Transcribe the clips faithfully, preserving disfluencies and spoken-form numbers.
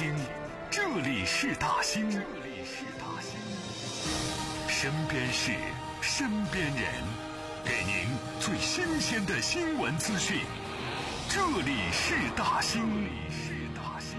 听，这里是大兴，这里是大兴，身边事，身边人，给您最新鲜的新闻资讯。这里是大兴，这里是大兴。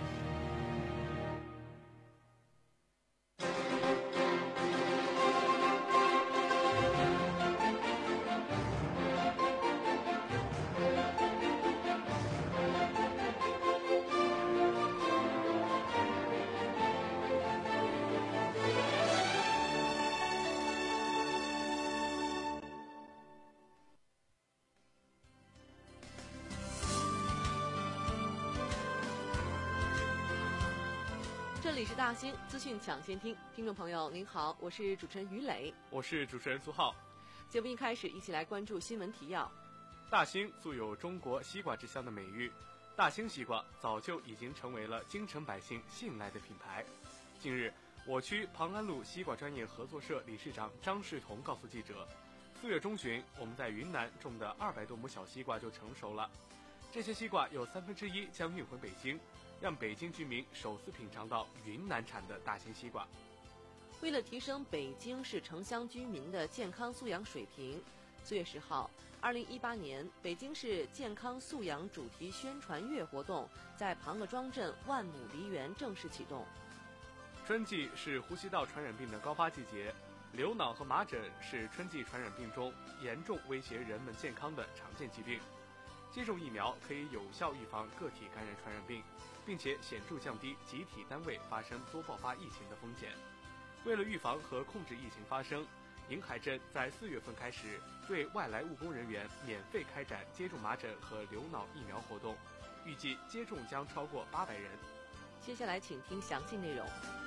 这里是大兴资讯抢先听，听众朋友您好，我是主持人于磊， 我是主持人苏浩。 节目一开始，一起来关注新闻提要。 大兴素有中国西瓜之乡的美誉，大兴西瓜早就已经成为了京城百姓信赖的品牌。近日，我区庞安路西瓜专业合作社理事长张世彤告诉记者，四月中旬，我们在云南种的二百多亩小西瓜就成熟了，这些西瓜有三分之一将运回北京，让北京居民首次品尝到云南产的大兴西瓜。 为了提升北京市城乡居民的健康素养水平，四月十号，二零一八年北京市健康素养主题宣传月活动在庞各庄镇万亩梨园正式启动。 春季是呼吸道传染病的高发季节，流脑和麻疹是春季传染病中严重威胁人们健康的常见疾病。接种疫苗可以有效预防个体感染传染病，并且显著降低集体单位发生多爆发疫情的风险。为了预防和控制疫情发生，银海镇在四月份开始对外来务工人员免费开展接种麻疹和流脑疫苗活动，预计接种将超过八百人。 接下来请听详细内容。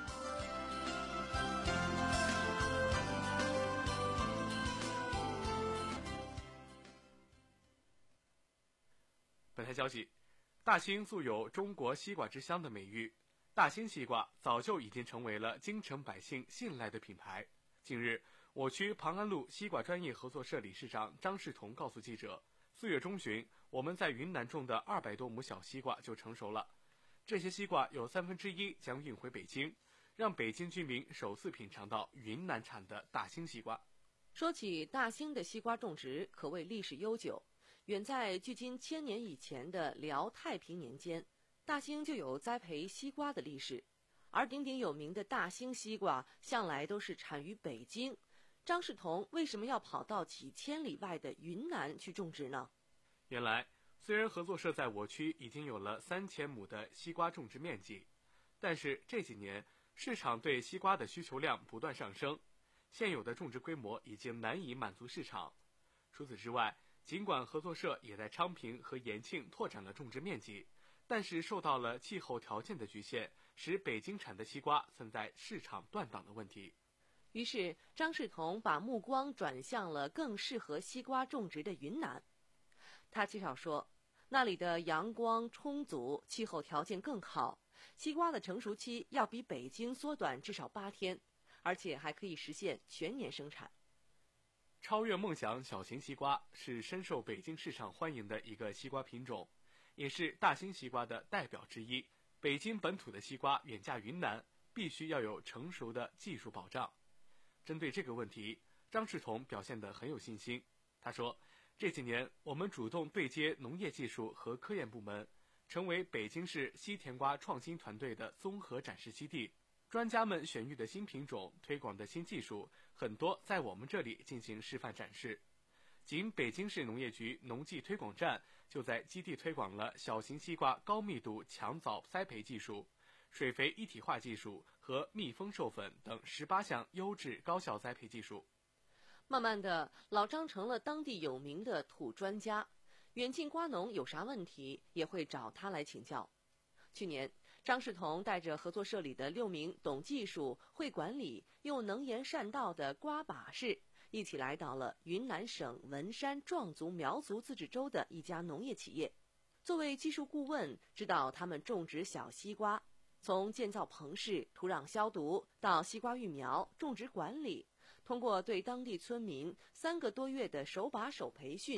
本台消息，大兴素有中国西瓜之乡的美誉，大兴西瓜早就已经成为了京城百姓信赖的品牌。近日，我区庞安路西瓜专业合作社理事长张世彤告诉记者，四月中旬，我们在云南种的二百多亩小西瓜就成熟了，这些西瓜有三分之一将运回北京，让北京居民首次品尝到云南产的大兴西瓜。 说起大兴的西瓜种植，可谓历史悠久。远在距今千年以前的辽太平年间，大兴就有栽培西瓜的历史，而鼎鼎有名的大兴西瓜向来都是产于北京。张世彤为什么要跑到几千里外的云南去种植呢？ 原来，虽然合作社在我区已经有了三千亩的西瓜种植面积，但是这几年市场对西瓜的需求量不断上升，现有的种植规模已经难以满足市场。除此之外，尽管合作社也在昌平和延庆拓展了种植面积，但是受到了气候条件的局限，使北京产的西瓜存在市场断档的问题。 于是张世彤把目光转向了更适合西瓜种植的云南。他介绍说，那里的阳光充足，气候条件更好，西瓜的成熟期要比北京缩短至少八天，而且还可以实现全年生产。 超越梦想小型西瓜是深受北京市场欢迎的一个西瓜品种，也是大兴西瓜的代表之一。北京本土的西瓜远嫁云南，必须要有成熟的技术保障。针对这个问题，张世彤表现得很有信心。他说，这几年我们主动对接农业技术和科研部门，成为北京市西甜瓜创新团队的综合展示基地。专家们选育的新品种、推广的新技术，很多在我们这里进行示范展示。仅北京市农业局农技推广站就在基地推广了小型西瓜高密度强藻栽培技术、水肥一体化技术和密封授粉等十八项优质高效栽培技术。 慢慢的，老张成了当地有名的土专家，远近瓜农有啥问题也会找他来请教。去年，张世彤带着合作社里的六名懂技术、会管理又能言善道的瓜把式，一起来到了云南省文山壮族苗族自治州的一家农业企业。作为技术顾问，指导他们种植小西瓜，从建造棚室、土壤消毒到西瓜育苗、种植管理，通过对当地村民三个多月的手把手培训，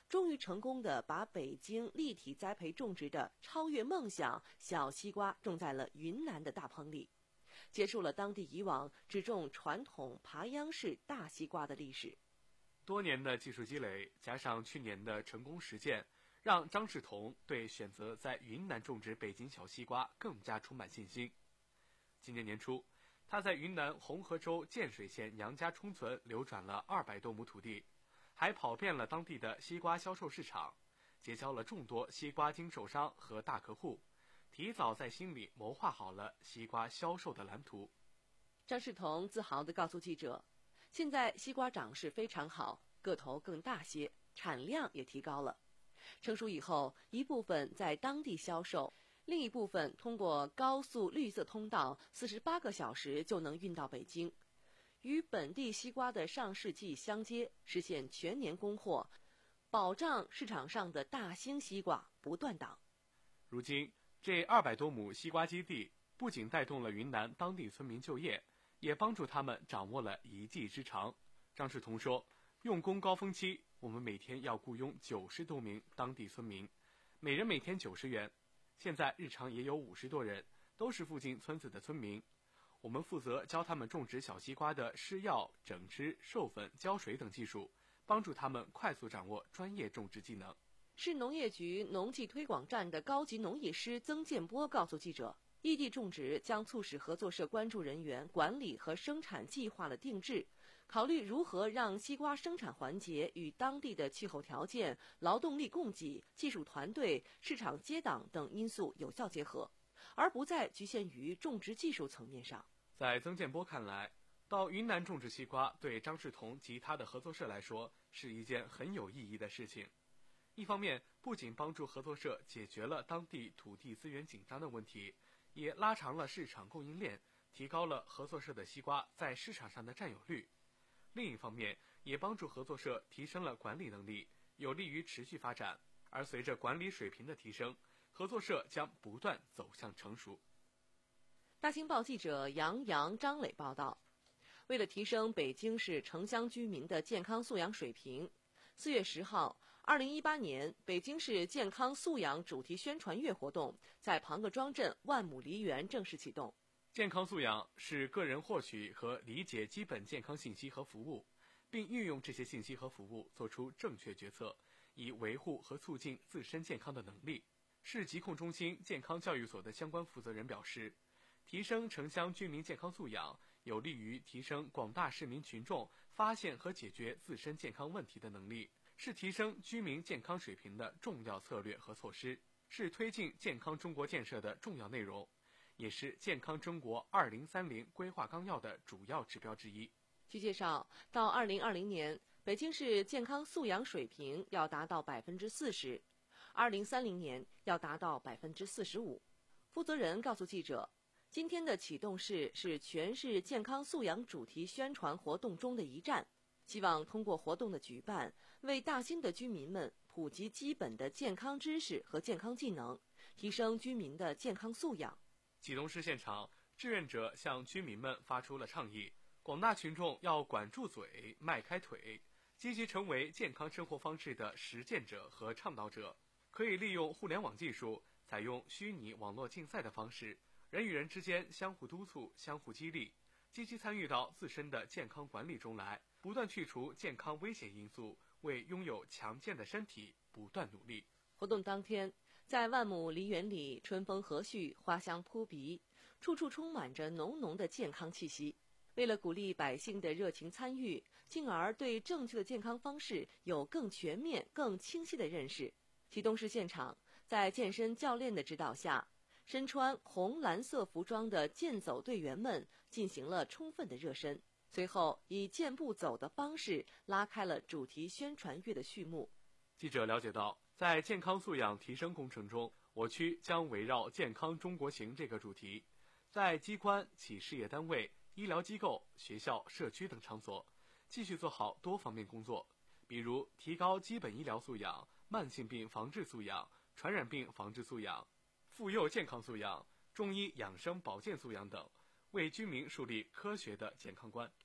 终于成功地把北京立体栽培种植的超越梦想小西瓜种在了云南的大棚里，结束了当地以往只种传统爬秧式大西瓜的历史。 多年的技术积累，加上去年的成功实践，让张世同对选择在云南种植北京小西瓜更加充满信心。今年年初，他在云南红河州建水县杨家冲村流转了二百多亩土地，还跑遍了当地的西瓜销售市场，结交了众多西瓜经售商和大客户，提早在心里谋划好了西瓜销售的蓝图。 张世同自豪地告诉记者，现在西瓜长势非常好，个头更大些，产量也提高了。成熟以后，一部分在当地销售，另一部分通过高速绿色通道，四十八个小时就能运到北京，与本地西瓜的上市季相接，实现全年供货，保障市场上的大兴西瓜不断档。 如今，这二百多亩西瓜基地不仅带动了云南当地村民就业，也帮助他们掌握了一技之长。张世同说，用工高峰期，我们每天要雇佣九十多名当地村民，每人每天九十元。现在日常也有五十多人，都是附近村子的村民。我们负责教他们种植小西瓜的施药、整枝、授粉、浇水等技术，帮助他们快速掌握专业种植技能。 市农业局农技推广站的高级农艺师曾建波告诉记者，异地种植将促使合作社关注人员管理和生产计划的定制，考虑如何让西瓜生产环节与当地的气候条件、劳动力供给、技术团队、市场接档等因素有效结合，而不再局限于种植技术层面上。 在曾建波看来，到云南种植西瓜对张世同及他的合作社来说是一件很有意义的事情。一方面，不仅帮助合作社解决了当地土地资源紧张的问题，也拉长了市场供应链，提高了合作社的西瓜在市场上的占有率。另一方面，也帮助合作社提升了管理能力，有利于持续发展。而随着管理水平的提升，合作社将不断走向成熟。 大新报记者杨洋、张磊报道，为了提升北京市城乡居民的健康素养水平，四月十号，二零一八年北京市健康素养主题宣传月活动在庞各庄镇万亩梨园正式启动。 健康素养是个人获取和理解基本健康信息和服务，并运用这些信息和服务做出正确决策，以维护和促进自身健康的能力。市疾控中心健康教育所的相关负责人表示，提升城乡居民健康素养，有利于提升广大市民群众发现和解决自身健康问题的能力，是提升居民健康水平的重要策略和措施，是推进健康中国建设的重要内容，也是健康中国二零三零规划纲要的主要指标之一。 据介绍，到二零二零年，北京市健康素养水平要达到百分之四十，二零三零年要达到百分之四十五。负责人告诉记者，今天的启动式是全市健康素养主题宣传活动中的一站，希望通过活动的举办，为大新的居民们普及基本的健康知识和健康技能，提升居民的健康素养。 启动式现场，志愿者向居民们发出了倡议，广大群众要管住嘴、迈开腿，积极成为健康生活方式的实践者和倡导者。可以利用互联网技术，采用虚拟网络竞赛的方式，人与人之间相互督促、相互激励，积极参与到自身的健康管理中来，不断去除健康危险因素，为拥有强健的身体不断努力。 活动当天，在万亩梨园里，春风和煦，花香扑鼻，处处充满着浓浓的健康气息。为了鼓励百姓的热情参与，进而对正确的健康方式有更全面、更清晰的认识，启动式现场在健身教练的指导下，身穿红蓝色服装的健走队员们进行了充分的热身，随后以健步走的方式拉开了主题宣传月的序幕。 记者了解到，在健康素养提升工程中，我区将围绕健康中国行这个主题，在机关、企事业单位、医疗机构、学校、社区等场所继续做好多方面工作，比如提高基本医疗素养、慢性病防治素养、传染病防治素养、妇幼健康素养、中医养生保健素养等，为居民树立科学的健康观。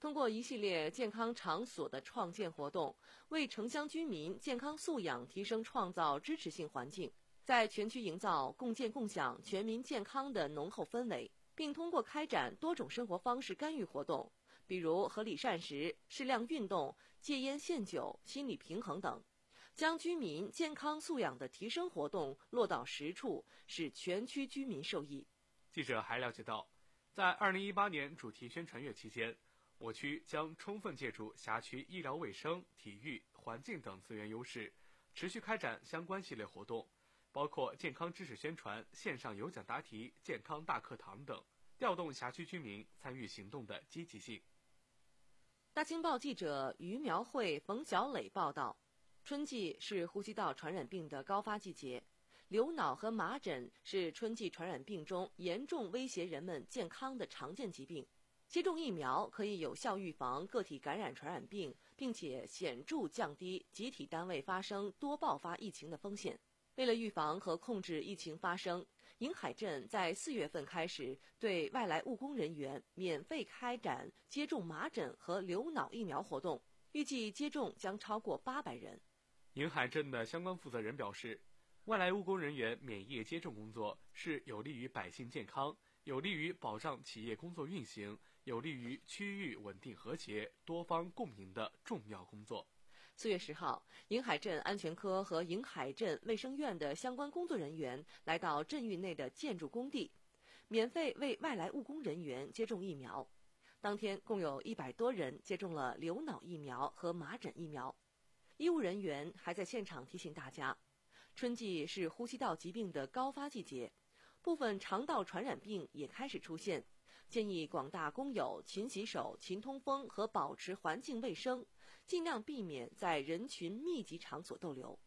通过一系列健康场所的创建活动，为城乡居民健康素养提升创造支持性环境，在全区营造共建共享、全民健康的浓厚氛围，并通过开展多种生活方式干预活动，比如合理膳食、适量运动、戒烟限酒、心理平衡等，将居民健康素养的提升活动落到实处，使全区居民受益。 记者还了解到，在二零一八年主题宣传月期间，我区将充分借助辖区医疗卫生、体育、环境等资源优势，持续开展相关系列活动，包括健康知识宣传、线上有奖答题、健康大课堂等，调动辖区居民参与行动的积极性。 大青报记者于苗慧、冯小磊报道，春季是呼吸道传染病的高发季节，流脑和麻疹是春季传染病中严重威胁人们健康的常见疾病。接种疫苗可以有效预防个体感染传染病，并且显著降低集体单位发生多爆发疫情的风险。为了预防和控制疫情发生，银海镇在四月份开始对外来务工人员免费开展接种麻疹和流脑疫苗活动，预计接种将超过八百人。 银海镇的相关负责人表示，外来务工人员免疫接种工作是有利于百姓健康，有利于保障企业工作运行，有利于区域稳定和谐、多方共赢的重要工作。 四月十号，银海镇安全科和银海镇卫生院的相关工作人员来到镇域内的建筑工地，免费为外来务工人员接种疫苗。当天共有一百多人接种了流脑疫苗和麻疹疫苗。医务人员还在现场提醒大家，春季是呼吸道疾病的高发季节，部分肠道传染病也开始出现，建议广大工友勤洗手、勤通风和保持环境卫生，尽量避免在人群密集场所逗留。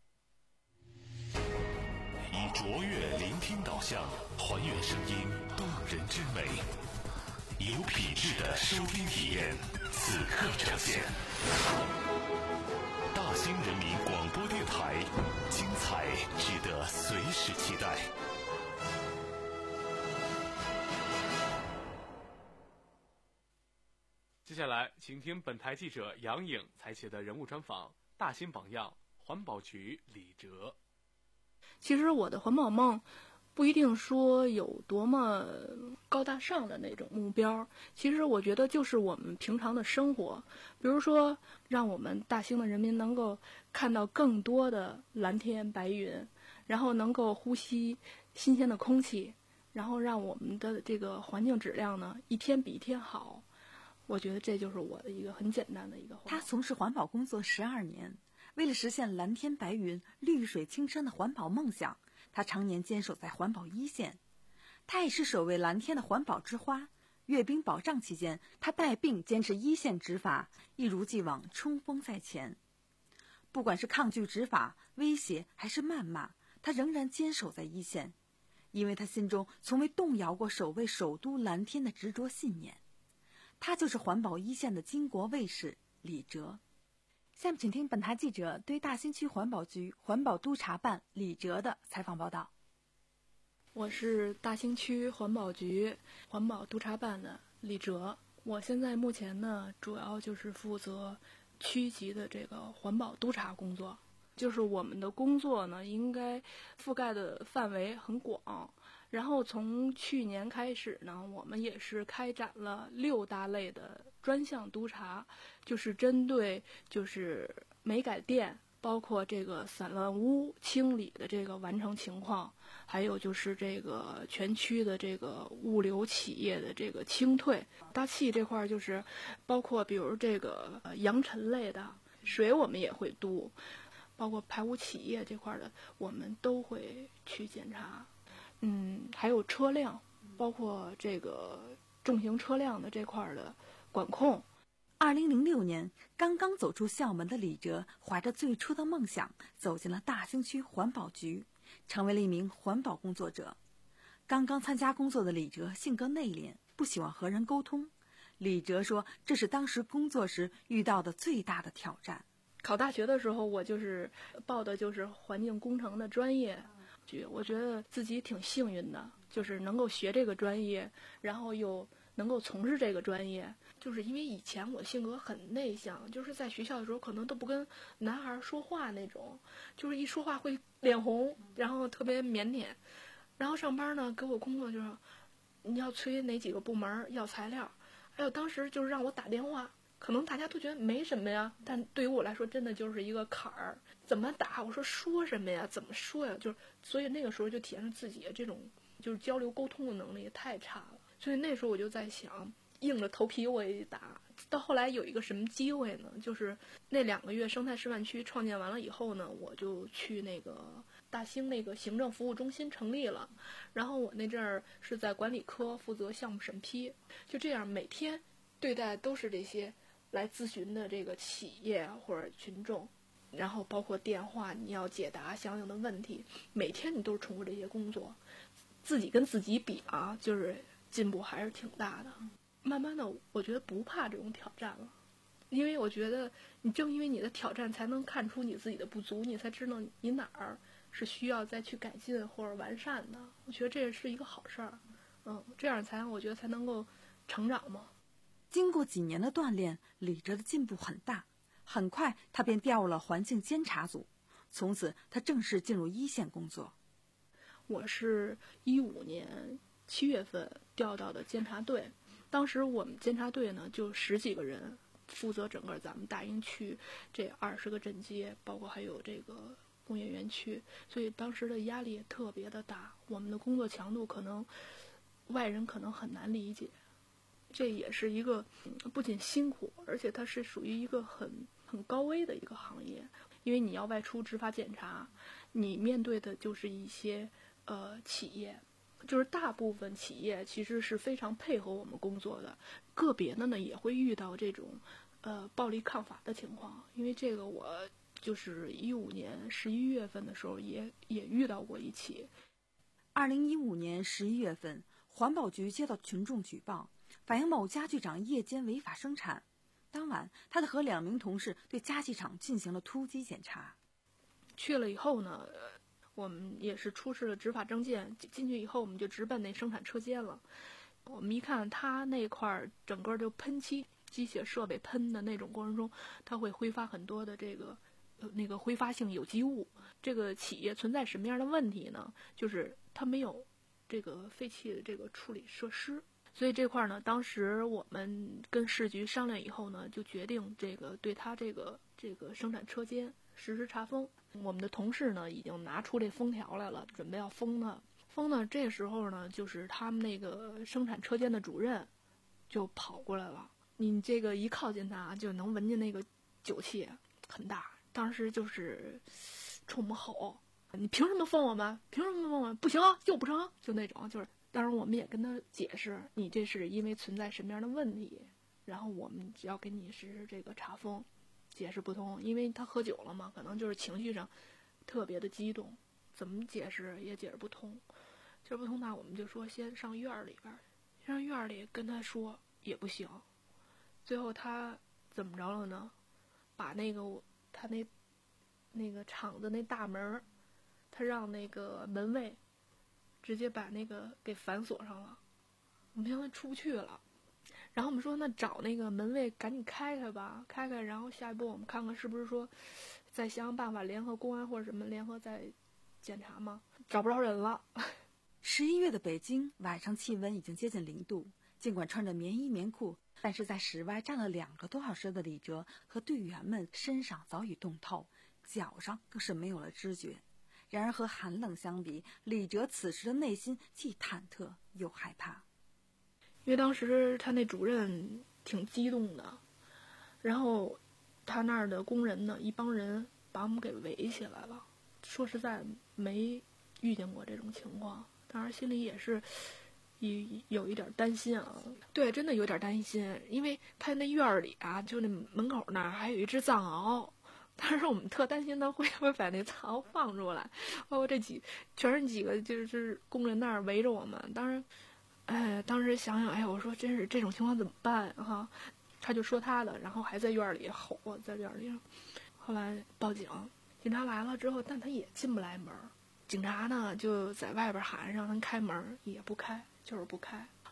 以卓越聆听导向，还原声音动人之美，有品质的收听体验，此刻呈现。大兴人民广播电台，精彩值得随时期待。 接下来，请听本台记者杨颖采写的人物专访《大兴榜样》环保局李哲。 其实我的环保梦不一定说有多么高大上的那种目标，其实我觉得就是我们平常的生活，比如说让我们大兴的人民能够看到更多的蓝天白云，然后能够呼吸新鲜的空气，然后让我们的这个环境质量呢一天比一天好。我觉得这就是我的一个很简单的一个环保。 他从事环保工作十二年，为了实现蓝天白云、绿水青山的环保梦想，他常年坚守在环保一线。他也是首位蓝天的环保之花。阅兵保障期间，他带病坚持一线执法，一如既往冲锋在前。不管是抗拒执法、威胁还是谩骂，他仍然坚守在一线，因为他心中从未动摇过守卫首都蓝天的执着信念。他就是环保一线的巾帼卫士李哲。下面请听本台记者对大兴区环保局环保督察办李哲的采访报道。 我是大兴区环保局环保督察办的李哲，我现在目前呢，主要就是负责区级的这个环保督察工作。就是我们的工作呢，应该覆盖的范围很广。然后从去年开始呢，我们也是开展了六大类的专项督查，就是针对就是煤改电，包括这个散乱污清理的这个完成情况，还有就是这个全区的这个物流企业的这个清退。大气这块就是包括比如这个扬尘类的水，我们也会督。包括排污企业这块的，我们都会去检查。嗯，还有车辆，包括这个重型车辆的这块的管控。 二零零六年，刚刚走出校门的李哲，怀着最初的梦想，走进了大兴区环保局，成为了一名环保工作者。刚刚参加工作的李哲性格内敛，不喜欢和人沟通。李哲说，这是当时工作时遇到的最大的挑战。 考大学的时候，我就是报的就是环境工程的专业，我觉得自己挺幸运的，就是能够学这个专业，然后又能够从事这个专业。就就是因为以前我性格很内向，就是在学校的时候可能都不跟男孩说话那种，就是一说话会脸红，然后特别腼腆。然后上班呢，给我工作就是你要催哪几个部门要材料，还有当时就是让我打电话，可能大家都觉得没什么呀，但对于我来说真的就是一个坎儿。怎么打？我说说什么呀？怎么说呀？就是所以那个时候就体现出自己这种就是交流沟通的能力太差了。所以那时候我就在想，硬着头皮我也得打。到后来有一个什么机会呢？就是那两个月生态示范区创建完了以后呢，我就去那个大兴那个行政服务中心成立了。然后我那阵儿是在管理科负责项目审批，就这样每天对待都是这些来咨询的这个企业或者群众，然后包括电话你要解答相应的问题，每天你都是重复这些工作，自己跟自己比啊，就是进步还是挺大的。慢慢的我觉得不怕这种挑战了，因为我觉得你正因为你的挑战才能看出你自己的不足，你才知道你哪儿是需要再去改进或者完善的。我觉得这是一个好事儿，嗯，这样才我觉得才能够成长嘛。 经过几年的锻炼，李哲的进步很大，很快他便调入了环境监察组，从此他正式进入一线工作。 我是一五年七月份调到的监察队，当时我们监察队呢就十几个人，负责整个咱们大英区这二十个镇街，包括还有这个工业园区，所以当时的压力也特别的大，我们的工作强度可能外人可能很难理解。这也是一个不仅辛苦，而且它是属于一个很很高危的一个行业，因为你要外出执法检查，你面对的就是一些呃企业，就是大部分企业其实是非常配合我们工作的，个别的呢也会遇到这种呃暴力抗法的情况，因为这个我就是一五年十一月份的时候也也遇到过一起。 二零一五年十一月份，环保局接到群众举报，反映某家具厂夜间违法生产。当晚，他的和两名同事对家具厂进行了突击检查。 去了以后呢，我们也是出示了执法证件，进去以后我们就直奔那生产车间了。我们一看他那块整个就喷漆机械设备喷的那种过程中，它会挥发很多的这个呃那个挥发性有机物。这个企业存在什么样的问题呢？就是它没有这个废弃的这个处理设施。所以这块呢，当时我们跟市局商量以后呢，就决定这个对他这个这个生产车间实施查封。我们的同事呢已经拿出这封条来了，准备要封他。封呢，这时候呢，就是他们那个生产车间的主任就跑过来了。你这个一靠近他，就能闻见那个酒气很大。当时就是冲我们吼：“你凭什么封我们？凭什么封我们？不行，就不成！”就那种，就是。当然我们也跟他解释，你这是因为存在什么样的问题，然后我们只要给你实施这个查封。解释不通，因为他喝酒了嘛，可能就是情绪上特别的激动，怎么解释也解释不通。解释不通，那我们就说先上院里边，上院里跟他说也不行。最后他怎么着了呢？把那个他那那个厂子那大门，他让那个门卫直接把那个给反锁上了，我们现在出不去了。然后我们说，那找那个门卫赶紧开开吧，开开。然后下一步我们看看是不是说，再想想办法联合公安或者什么联合再检查吗？找不着人了。 十一月的北京晚上气温已经接近零度，尽管穿着棉衣棉裤，但是在室外站了两个多小时的李哲和队员们身上早已冻透，脚上更是没有了知觉。然而和寒冷相比，李哲此时的内心既忐忑又害怕。 因为当时他那主任挺激动的，然后他那儿的工人呢，一帮人把我们给围起来了。说实在没遇见过这种情况，当然心里也是有有一点担心啊。对，真的有点担心，因为他那院里啊，就那门口那儿还有一只藏獒。当时我们特担心他会不会把那藏獒放出来，包括这几全是几个就是工人那儿围着我们。当时，哎，当时想想，哎，我说真是这种情况怎么办哈？他就说他的，然后还在院里吼我，在院里。后来报警，警察来了之后，但他也进不来门。警察呢就在外边喊让他开门，也不开，就是不开。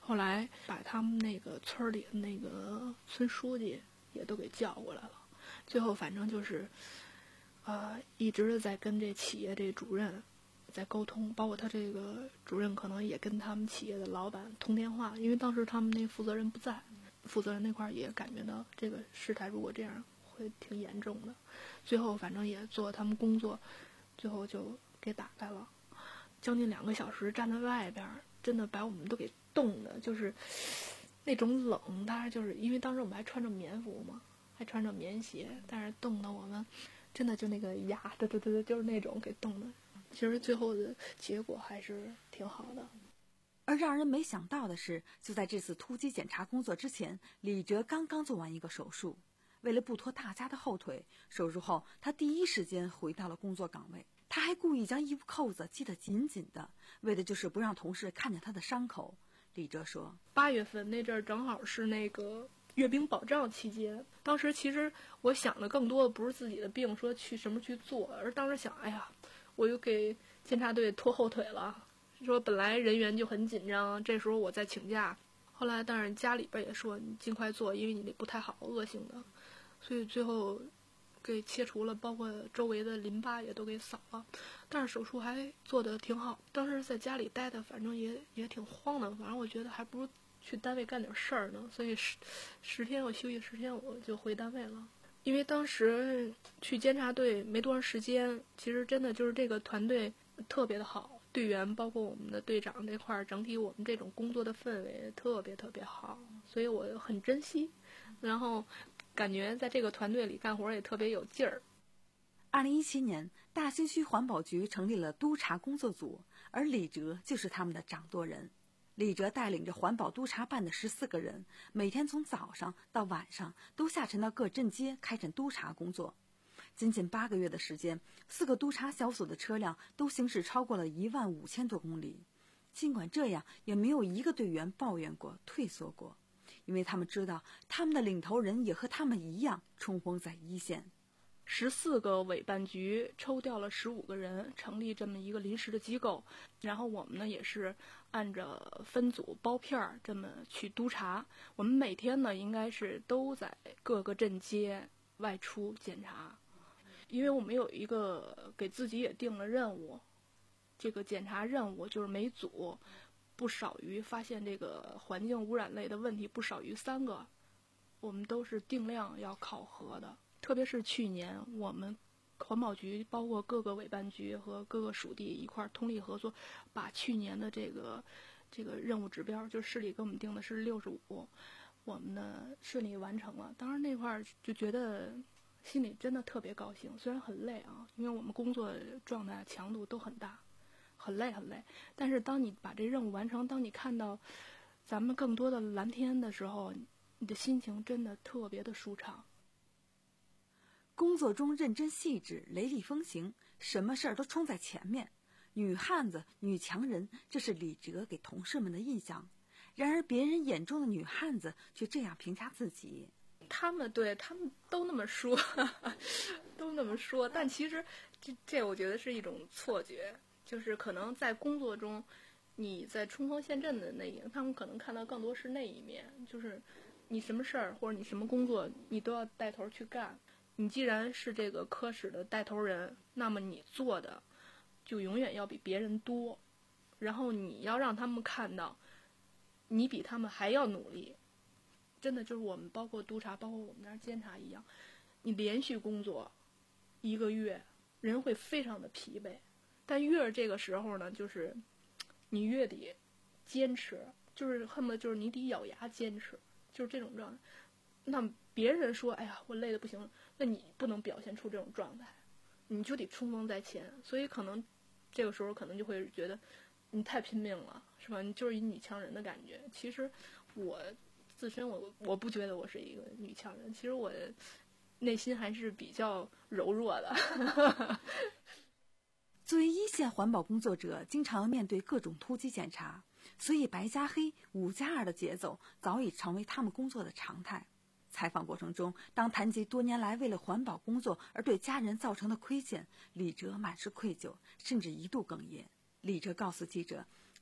后来把他们那个村里的那个村书记也都给叫过来了，最后反正就是，呃，一直在跟这企业这主任在沟通，包括他这个主任可能也跟他们企业的老板通电话，因为当时他们那负责人不在，负责人那块也感觉到这个事态如果这样会挺严重的，最后反正也做他们工作，最后就给打开了，将近两个小时站在外边，真的把我们都给冻的，就是那种冷，当然就是因为当时我们还穿着棉服嘛，还穿着棉鞋，但是冻得我们真的就那个牙，对对对对，就是那种给冻的。其实最后的结果还是挺好的。 而让人没想到的是，就在这次突击检查工作之前，李哲刚刚做完一个手术。为了不拖大家的后腿，手术后他第一时间回到了工作岗位。他还故意将衣服扣子系得紧紧的，为的就是不让同事看见他的伤口。李哲说， 八月份那阵儿正好是那个阅兵保障期间，当时其实我想的更多的不是自己的病说去什么去做，而当时想，哎呀，我又给监察队拖后腿了，说本来人员就很紧张，这时候我再请假，后来当然家里边也说你尽快做，因为你那不太好，恶性的，所以最后给切除了，包括周围的淋巴也都给扫了，但是手术还做得挺好。当时在家里待的反正也也挺慌的，反正我觉得还不如去单位干点事儿呢，所以十十天我休息十天我就回单位了。因为当时去监察队没多长时间，其实真的就是这个团队特别的好，队员包括我们的队长这块儿，整体我们这种工作的氛围特别特别好，所以我很珍惜，然后感觉在这个团队里干活也特别有劲儿。 二零一七年，大兴区环保局成立了督察工作组，而李哲就是他们的掌舵人。李哲带领着环保督察办的十四个人，每天从早上到晚上都下沉到各镇街开展督察工作。仅仅八个月的时间，四个督察小组的车辆都行驶超过了一万五千多公里。尽管这样，也没有一个队员抱怨过、退缩过，因为他们知道他们的领头人也和他们一样冲锋在一线。 十四个委办局抽调了十五个人，成立这么一个临时的机构。然后我们呢也是按照分组包片儿这么去督查。我们每天呢应该是都在各个镇街外出检查，因为我们有一个给自己也定了任务，这个检查任务就是每组不少于发现这个环境污染类的问题不少于三个，我们都是定量要考核的。特别是去年我们环保局包括各个委办局和各个属地一块儿通力合作，把去年的这个这个任务指标，就是市里给我们定的是六十五，我们呢顺利完成了。当然那块儿就觉得心里真的特别高兴，虽然很累啊，因为我们工作状态强度都很大，很累很累。但是当你把这任务完成，当你看到咱们更多的蓝天的时候，你的心情真的特别的舒畅。 工作中认真细致，雷厉风行，什么事儿都冲在前面。女汉子、女强人，这是李哲给同事们的印象。然而别人眼中的女汉子却这样评价自己。 他们对他们都那么说，都那么说，但其实这这我觉得是一种错觉，就是可能在工作中，你在冲锋陷阵的那一，他们可能看到更多是那一面，就是你什么事儿或者你什么工作，你都要带头去干。你既然是这个科室的带头人，那么你做的就永远要比别人多，然后你要让他们看到你比他们还要努力。真的就是我们包括督察包括我们那儿监察一样，你连续工作一个月人会非常的疲惫，但越是这个时候呢，就是你越得坚持，就是恨不得就是你得咬牙坚持，就是这种状态。那别人说哎呀我累得不行了，那你不能表现出这种状态，你就得冲锋在前。所以可能这个时候可能就会觉得你太拼命了，是吧？你就是一女强人的感觉。其实我自身我我不觉得我是一个女强人，其实我内心还是比较柔弱的。 作为一线环保工作者，经常面对各种突击检查，所以白加黑、五加二的节奏早已成为他们工作的常态。采访过程中，当谈及多年来为了环保工作而对家人造成的亏欠，李哲满是愧疚，甚至一度哽咽。李哲告诉记者，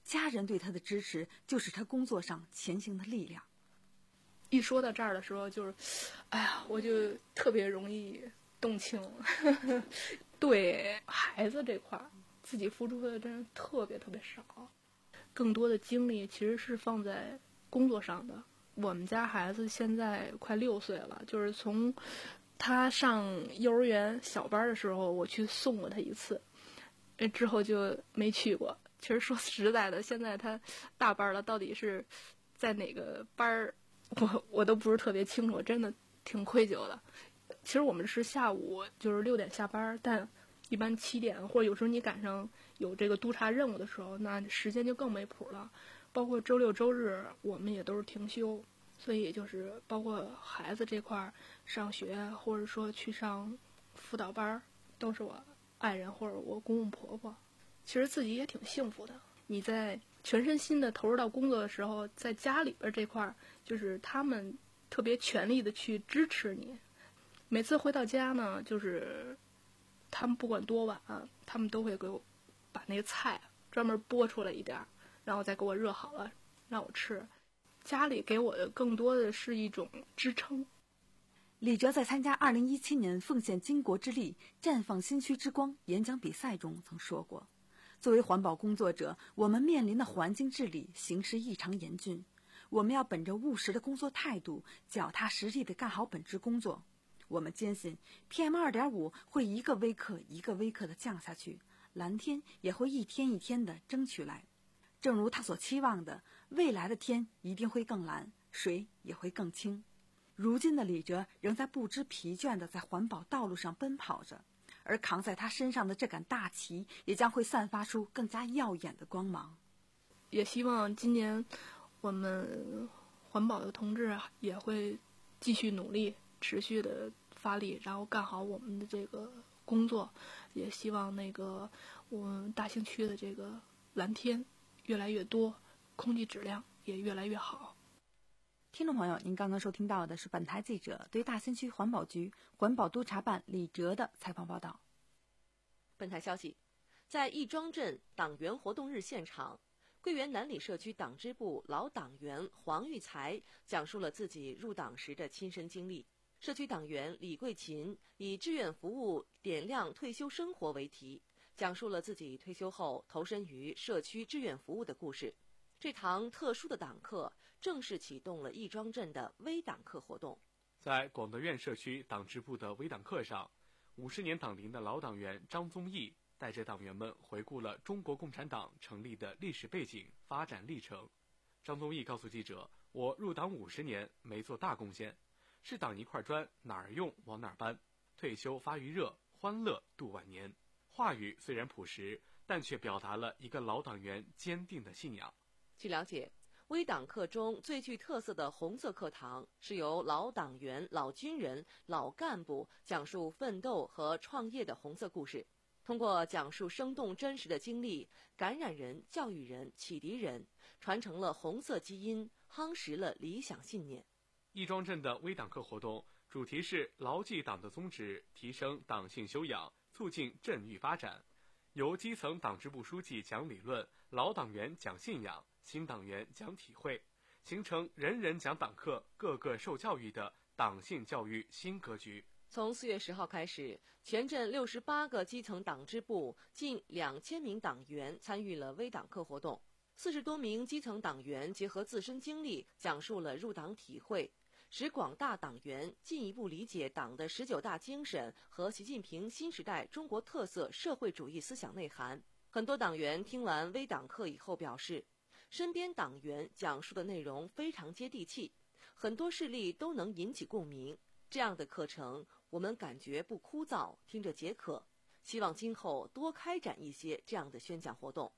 家人对他的支持就是他工作上前行的力量。 一说到这儿的时候，就是，哎呀，我就特别容易动情。对孩子这块儿，自己付出的真是特别特别少，更多的精力其实是放在工作上的。我们家孩子现在快六岁了，就是从他上幼儿园小班的时候，我去送过他一次，之后就没去过。其实说实在的，现在他大班了，到底是在哪个班儿，我我都不是特别清楚，真的挺愧疚的。其实我们是下午就是六点下班，但一般七点或者有时候你赶上有这个督查任务的时候，那时间就更没谱了。包括周六周日我们也都是停休，所以就是包括孩子这块上学或者说去上辅导班，都是我爱人或者我公公婆婆。其实自己也挺幸福的，你在全身心的投入到工作的时候，在家里边这块就是他们特别全力的去支持你。每次回到家呢，就是他们不管多晚，他们都会给我把那个菜专门拨出来一点，然后再给我热好了让我吃。家里给我的更多的是一种支撑。 李哲在参加二零一七年奉献巾帼之力绽放新区之光演讲比赛中曾说过，作为环保工作者，我们面临的环境治理形势异常严峻，我们要本着务实的工作态度，脚踏实地地干好本职工作。我们坚信 P M 二点五 会一个微克一个微克地降下去，蓝天也会一天一天地争取来。正如他所期望的，未来的天一定会更蓝，水也会更清。如今的李哲仍在不知疲倦地在环保道路上奔跑着，而扛在他身上的这杆大旗也将会散发出更加耀眼的光芒。 也希望今年我们环保的同志也会继续努力，持续的发力，然后干好我们的这个工作。也希望那个我们大兴区的这个蓝天越来越多，空气质量也越来越好。 听众朋友，您刚刚收听到的是本台记者对大兴区环保局环保督察办李哲的采访报道。 本台消息，在亦庄镇党员活动日现场，桂园南里社区党支部老党员黄玉才讲述了自己入党时的亲身经历。社区党员李桂琴以志愿服务点亮退休生活为题，讲述了自己退休后投身于社区志愿服务的故事。这堂特殊的党课正式启动了亦庄镇的微党课活动。 在广德院社区党支部的微党课上，五十年党龄的老党员张宗义带着党员们回顾了中国共产党成立的历史背景、发展历程。张宗义告诉记者：“我入党五十年，没做大贡献，是党一块砖，哪儿用往哪儿搬。退休发余热，欢乐度晚年。”话语虽然朴实，但却表达了一个老党员坚定的信仰。 据了解，微党课中最具特色的红色课堂是由老党员、老军人、老干部讲述奋斗和创业的红色故事，通过讲述生动真实的经历，感染人、教育人、启迪人，传承了红色基因，夯实了理想信念。 亦庄镇的微党课活动主题是牢记党的宗旨，提升党性修养，促进镇域发展。由基层党支部书记讲理论，老党员讲信仰，新党员讲体会，形成人人讲党课，个个受教育的党性教育新格局。 从四月十号开始，全镇六十八个基层党支部近两千名党员参与了微党课活动。四十多名基层党员结合自身经历，讲述了入党体会，使广大党员进一步理解党的十九大精神和习近平新时代中国特色社会主义思想内涵。很多党员听完微党课以后表示，身边党员讲述的内容非常接地气，很多事例都能引起共鸣。这样的课程我们感觉不枯燥，听着解渴，希望今后多开展一些这样的宣讲活动。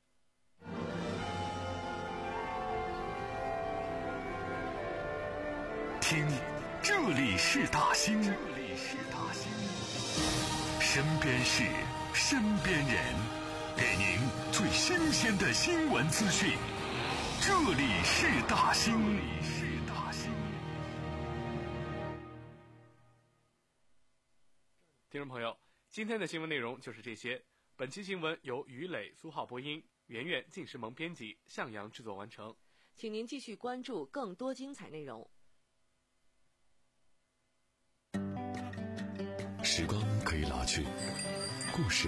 听，这里是大兴，这里是大兴，身边事，身边人，给您最新鲜的新闻资讯。这里是大兴，这里是大兴。 听众朋友，今天的新闻内容就是这些。本期新闻由于磊、苏浩播音， 圆圆、晋时萌编辑，向阳制作完成。 请您继续关注更多精彩内容。 时光可以老去，故事